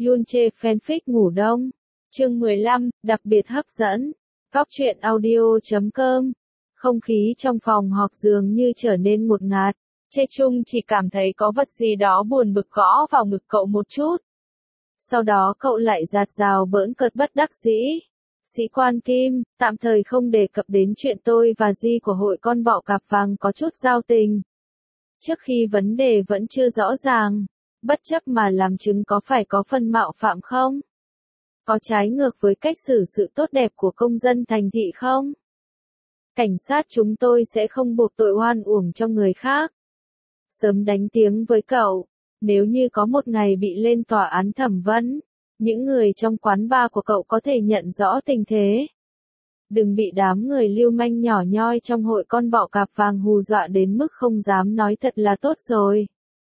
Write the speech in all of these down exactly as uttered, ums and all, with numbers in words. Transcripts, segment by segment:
Yoon chê fanfic ngủ đông. Chương mười lăm, đặc biệt hấp dẫn. Góc truyện audio chấm com. Không khí trong phòng họp dường như trở nên ngột ngạt. Chê Chung chỉ cảm thấy có vật gì đó buồn bực gõ vào ngực cậu một chút. Sau đó cậu lại giạt rào bỡn cợt bất đắc dĩ. Sĩ quan Kim, tạm thời không đề cập đến chuyện tôi và Di của hội con bọ cạp vàng có chút giao tình. Trước khi vấn đề vẫn chưa rõ ràng, bất chấp mà làm chứng có phải có phần mạo phạm không? Có trái ngược với cách xử sự tốt đẹp của công dân thành thị không? Cảnh sát chúng tôi sẽ không buộc tội oan uổng cho người khác. Sớm đánh tiếng với cậu, nếu như có một ngày bị lên tòa án thẩm vấn, những người trong quán bar của cậu có thể nhận rõ tình thế. Đừng bị đám người lưu manh nhỏ nhoi trong hội con bọ cạp vàng hù dọa đến mức không dám nói thật là tốt rồi.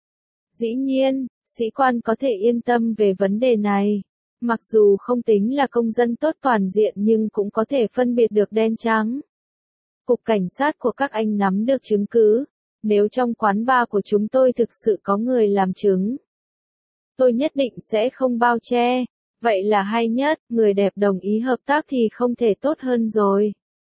Dĩ nhiên, sĩ quan có thể yên tâm về vấn đề này. Mặc dù không tính là công dân tốt toàn diện nhưng cũng có thể phân biệt được đen trắng. Cục cảnh sát của các anh nắm được chứng cứ. Nếu trong quán bar của chúng tôi thực sự có người làm chứng, tôi nhất định sẽ không bao che. Vậy là hay nhất, người đẹp đồng ý hợp tác thì không thể tốt hơn rồi.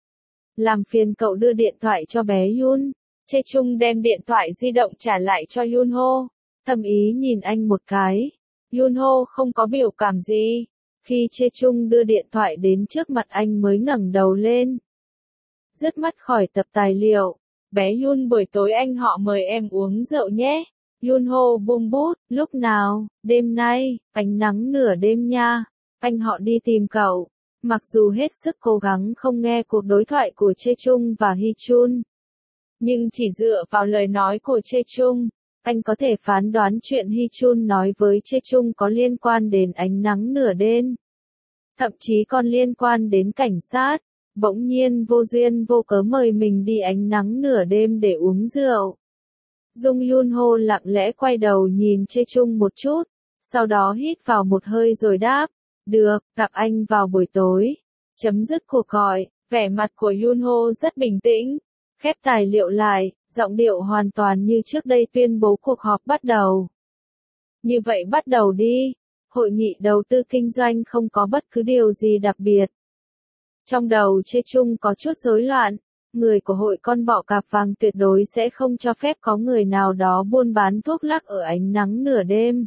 Làm phiền cậu đưa điện thoại cho bé Yoon. Chê Chung đem điện thoại di động trả lại cho Yoon Ho. Thầm ý nhìn anh một cái. Yoon Ho không có biểu cảm gì. Khi Chê Chung đưa điện thoại đến trước mặt anh mới ngẩng đầu lên. Dứt mắt khỏi tập tài liệu. Bé Yoon, buổi tối anh họ mời em uống rượu nhé. Yoon Ho buông bút, lúc nào, đêm nay, ánh nắng nửa đêm nha. Anh họ đi tìm cậu. Mặc dù hết sức cố gắng không nghe cuộc đối thoại của Chê Chung và Hee Chun, nhưng chỉ dựa vào lời nói của Chê Chung, anh có thể phán đoán chuyện Hee Chun nói với Chê Chung có liên quan đến ánh nắng nửa đêm. Thậm chí còn liên quan đến cảnh sát. Bỗng nhiên vô duyên vô cớ mời mình đi ánh nắng nửa đêm để uống rượu. Dung Yoon Ho lặng lẽ quay đầu nhìn Chê Chung một chút, sau đó hít vào một hơi rồi đáp, được, gặp anh vào buổi tối. Chấm dứt cuộc gọi, vẻ mặt của Yoon Ho rất bình tĩnh, khép tài liệu lại, giọng điệu hoàn toàn như trước đây tuyên bố cuộc họp bắt đầu. Như vậy bắt đầu đi, hội nghị đầu tư kinh doanh không có bất cứ điều gì đặc biệt. Trong đầu Chê Chung có chút rối loạn, người của hội con bọ cạp vàng tuyệt đối sẽ không cho phép có người nào đó buôn bán thuốc lắc ở ánh nắng nửa đêm.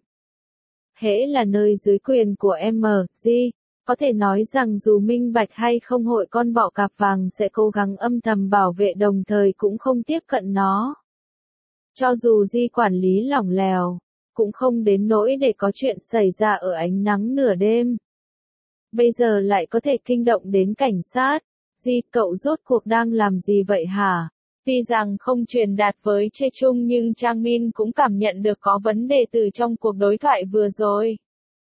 Hễ là nơi dưới quyền của em giê, có thể nói rằng dù minh bạch hay không hội con bọ cạp vàng sẽ cố gắng âm thầm bảo vệ đồng thời cũng không tiếp cận nó. Cho dù Di quản lý lỏng lẻo, cũng không đến nỗi để có chuyện xảy ra ở ánh nắng nửa đêm. Bây giờ lại có thể kinh động đến cảnh sát. Di, cậu rốt cuộc đang làm gì vậy hả? Tuy rằng không truyền đạt với Chê Chung nhưng Trang Min cũng cảm nhận được có vấn đề từ trong cuộc đối thoại vừa rồi.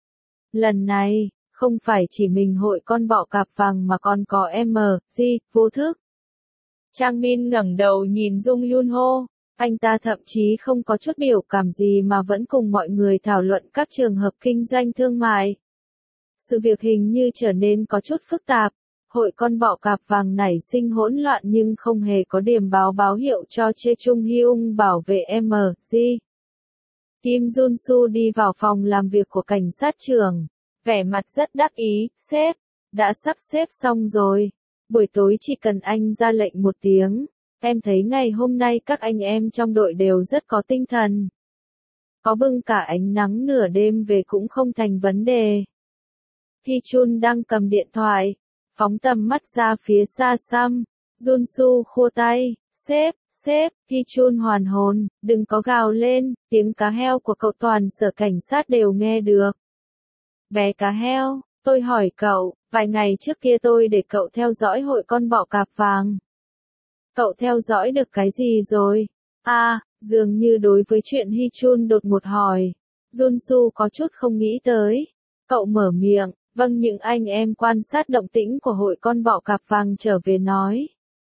Lần này, không phải chỉ mình hội con bọ cạp vàng mà còn có em Di, vô thức. Trang Min ngẩng đầu nhìn Dung Yoon Ho. Anh ta thậm chí không có chút biểu cảm gì mà vẫn cùng mọi người thảo luận các trường hợp kinh doanh thương mại. Sự việc hình như trở nên có chút phức tạp. Hội con bọ cạp vàng nảy sinh hỗn loạn nhưng không hề có điểm báo báo hiệu cho Chê Chung Hyung bảo vệ em giê. Kim Jun Su đi vào phòng làm việc của cảnh sát trưởng, vẻ mặt rất đắc ý, sếp, đã sắp xếp xong rồi. Buổi tối chỉ cần anh ra lệnh một tiếng, em thấy ngày hôm nay các anh em trong đội đều rất có tinh thần. Có bưng cả ánh nắng nửa đêm về cũng không thành vấn đề. Hee Chun đang cầm điện thoại, phóng tầm mắt ra phía xa xăm. Jun Su khua tay, sếp, sếp, Hee Chun hoàn hồn, đừng có gào lên, tiếng cá heo của cậu toàn sở cảnh sát đều nghe được. Bé cá heo, tôi hỏi cậu, vài ngày trước kia tôi để cậu theo dõi hội con bọ cạp vàng. Cậu theo dõi được cái gì rồi? À, dường như đối với chuyện Hee Chun đột ngột hỏi, Jun Su có chút không nghĩ tới. Cậu mở miệng. Vâng, những anh em quan sát động tĩnh của hội con bọ cạp vàng trở về nói.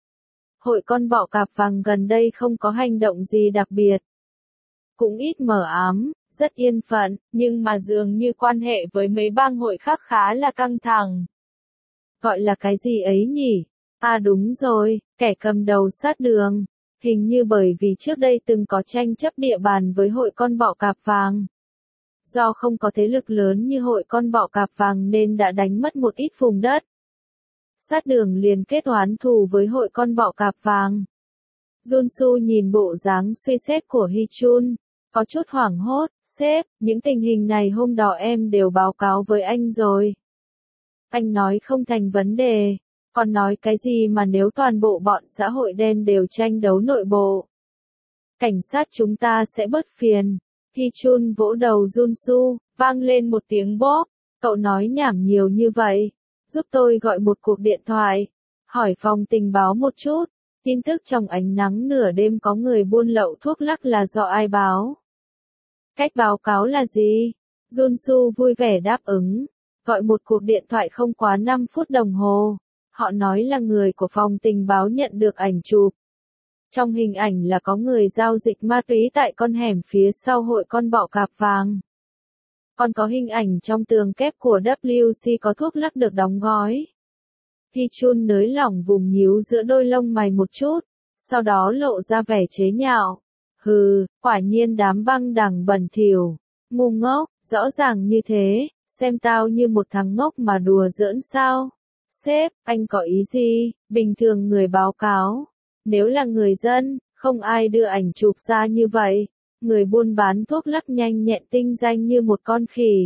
Hội con bọ cạp vàng gần đây không có hành động gì đặc biệt. Cũng ít mờ ám, rất yên phận, nhưng mà dường như quan hệ với mấy bang hội khác khá là căng thẳng. Gọi là cái gì ấy nhỉ? À đúng rồi, kẻ cầm đầu sát đường. Hình như bởi vì trước đây từng có tranh chấp địa bàn với hội con bọ cạp vàng. do không có thế lực lớn như hội con bọ cạp vàng nên đã đánh mất một ít vùng đất. Sát đường liền kết oán thù với hội con bọ cạp vàng. Junsu nhìn bộ dáng suy xét của Hichun, có chút hoảng hốt, sếp, những tình hình này hôm đó em đều báo cáo với anh rồi. Anh nói không thành vấn đề, còn nói cái gì mà nếu toàn bộ bọn xã hội đen đều tranh đấu nội bộ. Cảnh sát chúng ta sẽ bớt phiền. Hichun vỗ đầu Junsu, vang lên một tiếng bóp, cậu nói nhảm nhiều như vậy, giúp tôi gọi một cuộc điện thoại, hỏi phòng tình báo một chút, tin tức trong ánh nắng nửa đêm có người buôn lậu thuốc lắc là do ai báo? Cách báo cáo là gì? Junsu vui vẻ đáp ứng, gọi một cuộc điện thoại không quá năm phút đồng hồ, họ nói là người của phòng tình báo nhận được ảnh chụp. Trong hình ảnh là có người giao dịch ma túy tại con hẻm phía sau hội con bọ cạp vàng. Còn có hình ảnh trong tường kép của W C có thuốc lắc được đóng gói. Hichun nới lỏng vùng nhíu giữa đôi lông mày một chút, sau đó lộ ra vẻ chế nhạo. Hừ, quả nhiên đám băng đảng bẩn thỉu, ngu ngốc, rõ ràng như thế, xem tao như một thằng ngốc mà đùa giỡn sao? Sếp, anh có ý gì? Bình thường người báo cáo. Nếu là người dân, không ai đưa ảnh chụp ra như vậy. Người buôn bán thuốc lắc nhanh nhẹn tinh danh như một con khỉ.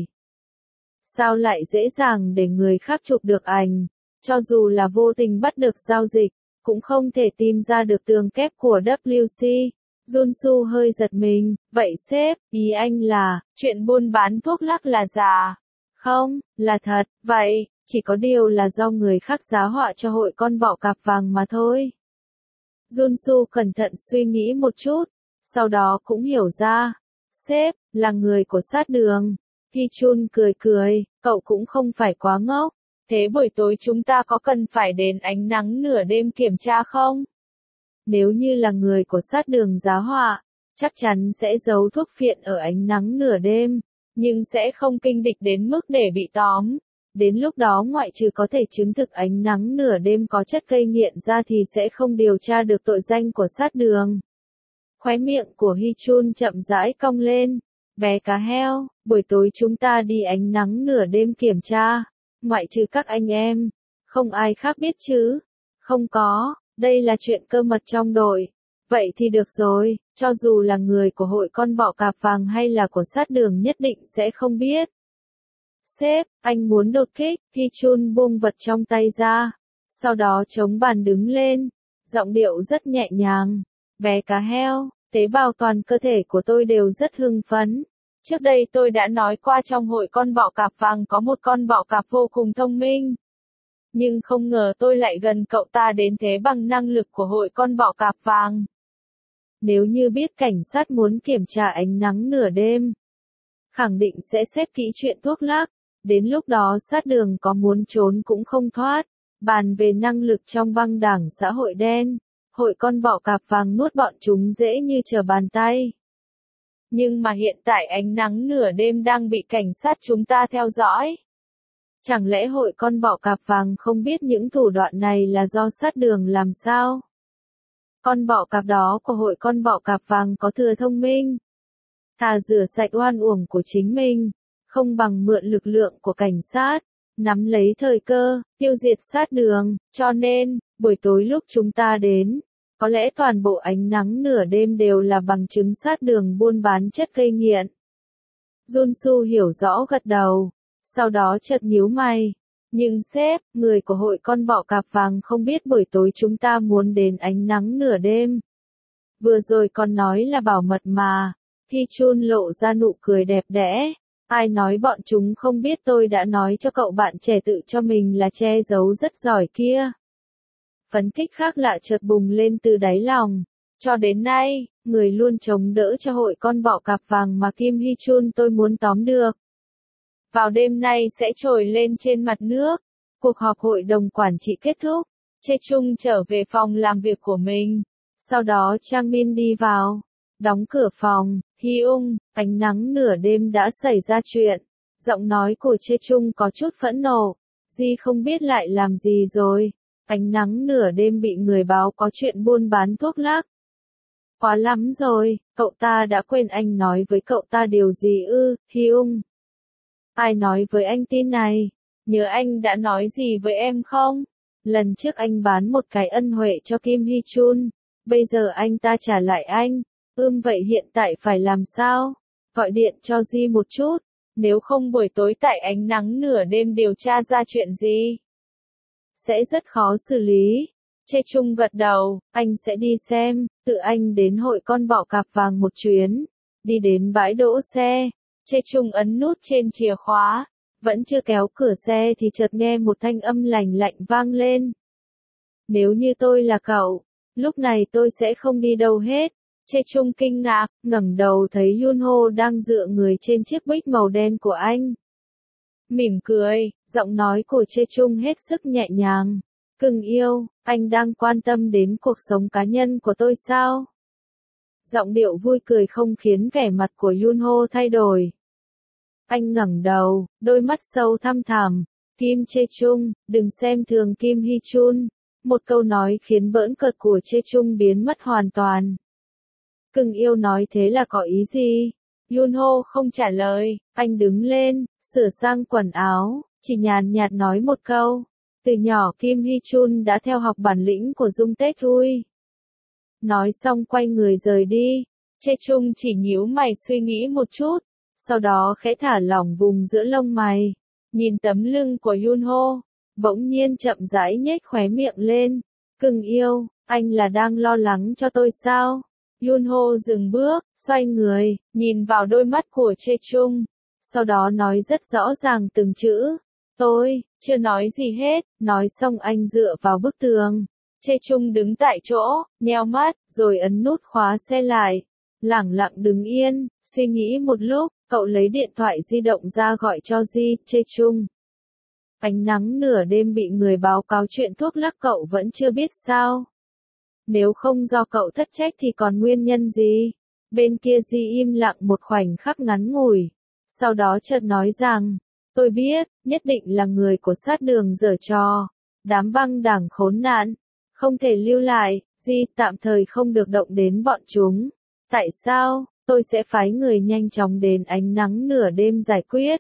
Sao lại dễ dàng để người khác chụp được ảnh? Cho dù là vô tình bắt được giao dịch, cũng không thể tìm ra được tường kép của W C. Junsu hơi giật mình, vậy sếp, ý anh là, chuyện buôn bán thuốc lắc là giả? Không, là thật, vậy, chỉ có điều là do người khác giá họa cho hội con bọ cạp vàng mà thôi. Junsu cẩn thận suy nghĩ một chút, sau đó cũng hiểu ra. Sếp, là người của sát đường. Hichun cười cười, cậu cũng không phải quá ngốc. Thế buổi tối chúng ta có cần phải đến ánh nắng nửa đêm kiểm tra không? Nếu như là người của sát đường giá họa, chắc chắn sẽ giấu thuốc phiện ở ánh nắng nửa đêm, nhưng sẽ không kinh địch đến mức để bị tóm. Đến lúc đó ngoại trừ có thể chứng thực ánh nắng nửa đêm có chất gây nghiện ra thì sẽ không điều tra được tội danh của sát đường. Khóe miệng của Hichun chậm rãi cong lên. Bé cá heo, buổi tối chúng ta đi ánh nắng nửa đêm kiểm tra. Ngoại trừ các anh em, không ai khác biết chứ? Không có, đây là chuyện cơ mật trong đội. Vậy thì được rồi, cho dù là người của hội con bọ cạp vàng hay là của sát đường nhất định sẽ không biết. Sếp, anh muốn đột kích, Hichun buông vật trong tay ra, sau đó chống bàn đứng lên, giọng điệu rất nhẹ nhàng. Bé cá heo, tế bào toàn cơ thể của tôi đều rất hưng phấn. Trước đây tôi đã nói qua trong hội con bọ cạp vàng có một con bọ cạp vô cùng thông minh. Nhưng không ngờ tôi lại gần cậu ta đến thế bằng năng lực của hội con bọ cạp vàng. Nếu như biết cảnh sát muốn kiểm tra ánh nắng nửa đêm, khẳng định sẽ xét kỹ chuyện thuốc lắc. Đến lúc đó sát đường có muốn trốn cũng không thoát. Bàn về năng lực trong băng đảng xã hội đen, hội con bọ cạp vàng nuốt bọn chúng dễ như trở bàn tay. Nhưng mà hiện tại ánh nắng nửa đêm đang bị cảnh sát chúng ta theo dõi. Chẳng lẽ hội con bọ cạp vàng không biết những thủ đoạn này là do sát đường làm sao? Con bọ cạp đó của hội con bọ cạp vàng có thừa thông minh. Thà rửa sạch oan uổng của chính mình, không bằng mượn lực lượng của cảnh sát, nắm lấy thời cơ, tiêu diệt sát đường, cho nên, buổi tối lúc chúng ta đến, có lẽ toàn bộ ánh nắng nửa đêm đều là bằng chứng sát đường buôn bán chất gây nghiện. Junsu hiểu rõ gật đầu, sau đó chợt nhíu mày. Nhưng sếp, người của hội con bọ cạp vàng không biết buổi tối chúng ta muốn đến ánh nắng nửa đêm. Vừa rồi còn nói là bảo mật mà. Hichun lộ ra nụ cười đẹp đẽ. Ai nói bọn chúng không biết, tôi đã nói cho cậu bạn trẻ tự cho mình là che giấu rất giỏi kia. Phấn khích khác lạ chợt bùng lên từ đáy lòng. Cho đến nay, người luôn chống đỡ cho hội con bọ cạp vàng mà Kim Hichun tôi muốn tóm được. Vào đêm nay sẽ trồi lên trên mặt nước. Cuộc họp hội đồng quản trị kết thúc. Chae Chung trở về phòng làm việc của mình. Sau đó Chang Min đi vào. Đóng cửa phòng. Hyung, ánh nắng nửa đêm đã xảy ra chuyện. Giọng nói của Chae Chung có chút phẫn nộ. Di không biết lại làm gì rồi. Ánh nắng nửa đêm bị người báo có chuyện buôn bán thuốc lắc. Quá lắm rồi, cậu ta đã quên anh nói với cậu ta điều gì ư, Hyung? Ai nói với anh tin này? Nhớ anh đã nói gì với em không? Lần trước anh bán một cái ân huệ cho Kim Hee Chun, bây giờ anh ta trả lại anh. Ưm vậy hiện tại phải làm sao? Gọi điện cho Ji một chút, nếu không buổi tối tại ánh nắng nửa đêm điều tra ra chuyện gì? Sẽ rất khó xử lý. Chê Chung gật đầu, anh sẽ đi xem, tự anh đến hội con bọ cạp vàng một chuyến. Đi đến bãi đỗ xe, Chê Chung ấn nút trên chìa khóa, vẫn chưa kéo cửa xe thì chợt nghe một thanh âm lành lạnh vang lên. Nếu như tôi là cậu, lúc này tôi sẽ không đi đâu hết. Chê Chung kinh ngạc, ngẩng đầu thấy Yoon Ho đang dựa người trên chiếc bích màu đen của anh. Mỉm cười, giọng nói của Chê Chung hết sức nhẹ nhàng. Cưng yêu, anh đang quan tâm đến cuộc sống cá nhân của tôi sao? Giọng điệu vui cười không khiến vẻ mặt của Yoon Ho thay đổi. Anh ngẩng đầu, đôi mắt sâu thăm thẳm. Kim Chê Chung, đừng xem thường Kim Hee Chun. Một câu nói khiến bỡn cợt của Chê Chung biến mất hoàn toàn. Cưng yêu nói thế là có ý gì? Yoon Ho không trả lời, anh đứng lên, sửa sang quần áo, chỉ nhàn nhạt nói một câu. Từ nhỏ Kim Hee Chun đã theo học bản lĩnh của Dung Tae Thui. Nói xong quay người rời đi, Chê Chung chỉ nhíu mày suy nghĩ một chút, sau đó khẽ thả lỏng vùng giữa lông mày, nhìn tấm lưng của Yoon Ho, bỗng nhiên chậm rãi nhếch khóe miệng lên. Cưng yêu, anh là đang lo lắng cho tôi sao? Yoon Ho dừng bước, xoay người, nhìn vào đôi mắt của Chê Chung, sau đó nói rất rõ ràng từng chữ. Tôi, chưa nói gì hết, nói xong anh dựa vào bức tường. Chê Chung đứng tại chỗ, nheo mắt, rồi ấn nút khóa xe lại. Lẳng lặng đứng yên, suy nghĩ một lúc, cậu lấy điện thoại di động ra gọi cho Ji, Chê Chung. Ánh nắng nửa đêm bị người báo cáo chuyện thuốc lắc cậu vẫn chưa biết sao? Nếu không do cậu thất trách thì còn nguyên nhân gì? Bên kia Ji im lặng một khoảnh khắc ngắn ngủi. Sau đó chợt nói rằng, tôi biết, nhất định là người của sát đường giở trò. Đám băng đảng khốn nạn. Không thể lưu lại, Ji tạm thời không được động đến bọn chúng. Tại sao? Tôi sẽ phái người nhanh chóng đến ánh nắng nửa đêm giải quyết.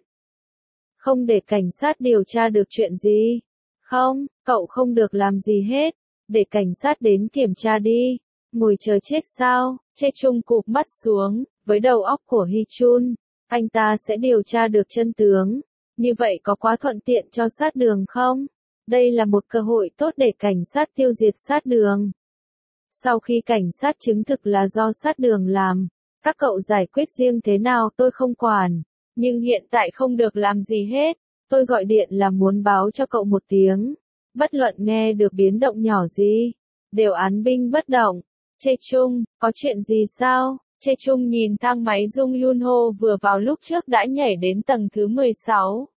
Không để cảnh sát điều tra được chuyện gì. Không, cậu không được làm gì hết. Để cảnh sát đến kiểm tra đi. Ngồi chờ chết sao? Chê Chung cụp mắt xuống, với đầu óc của Hee Chun, anh ta sẽ điều tra được chân tướng. Như vậy có quá thuận tiện cho sát đường không? Đây là một cơ hội tốt để cảnh sát tiêu diệt sát đường. Sau khi cảnh sát chứng thực là do sát đường làm, các cậu giải quyết riêng thế nào tôi không quản. Nhưng hiện tại không được làm gì hết. Tôi gọi điện là muốn báo cho cậu một tiếng. Bất luận nghe được biến động nhỏ gì, đều án binh bất động. Chê Chung, có chuyện gì sao? Chê Chung nhìn thang máy Dung Yoon Ho vừa vào lúc trước đã nhảy đến tầng thứ mười sáu.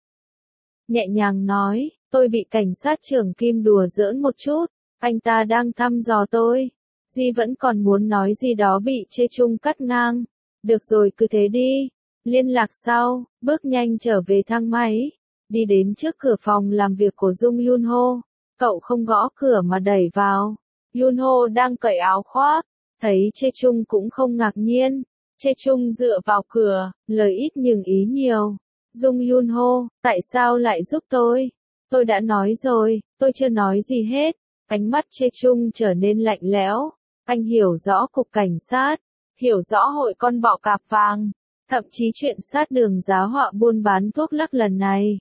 Nhẹ nhàng nói, tôi bị cảnh sát trưởng Kim đùa giỡn một chút. Anh ta đang thăm dò tôi. Di vẫn còn muốn nói gì đó bị Chê Chung cắt ngang. Được rồi cứ thế đi. Liên lạc sau, bước nhanh trở về thang máy. Đi đến trước cửa phòng làm việc của Dung Yoon Ho. Cậu không gõ cửa mà đẩy vào. Yoon Ho đang cởi áo khoác. Thấy Chê Chung cũng không ngạc nhiên. Chê Chung dựa vào cửa, lời ít nhưng ý nhiều. Dung Yoon Ho, tại sao lại giúp tôi? Tôi đã nói rồi, tôi chưa nói gì hết. Ánh mắt Chê Chung trở nên lạnh lẽo. Anh hiểu rõ cục cảnh sát, hiểu rõ hội con bọ cạp vàng, thậm chí chuyện sát đường giá họa buôn bán thuốc lắc lần này.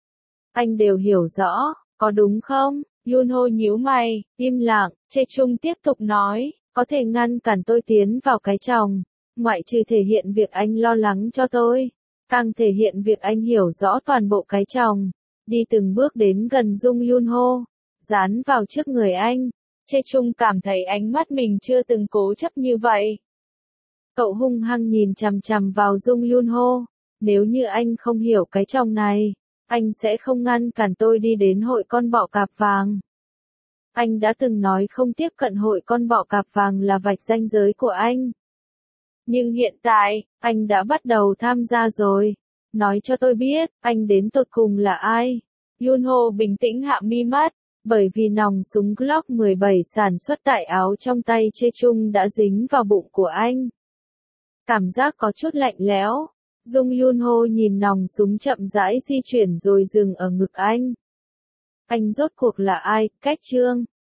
Anh đều hiểu rõ, có đúng không? Yoon Ho nhíu mày, im lặng. Chê Chung tiếp tục nói, có thể ngăn cản tôi tiến vào cái chồng, ngoại trừ thể hiện việc anh lo lắng cho tôi, càng thể hiện việc anh hiểu rõ toàn bộ cái chồng. Đi từng bước đến gần Dung Yoon Ho, dán vào trước người anh. Chê Chung cảm thấy ánh mắt mình chưa từng cố chấp như vậy. Cậu hung hăng nhìn chằm chằm vào Dung Yoon Ho. Nếu như anh không hiểu cái chồng này, anh sẽ không ngăn cản tôi đi đến hội con bọ cạp vàng. Anh đã từng nói không tiếp cận hội con bọ cạp vàng là vạch ranh giới của anh. Nhưng hiện tại, anh đã bắt đầu tham gia rồi. Nói cho tôi biết, anh đến tột cùng là ai? Yoon Ho bình tĩnh hạ mi mắt, bởi vì nòng súng Glock mười bảy sản xuất tại áo trong tay Choi Chung đã dính vào bụng của anh. Cảm giác có chút lạnh lẽo. Jung Yun Ho nhìn nòng súng chậm rãi di chuyển rồi dừng ở ngực anh. Anh rốt cuộc là ai? Cách Trương.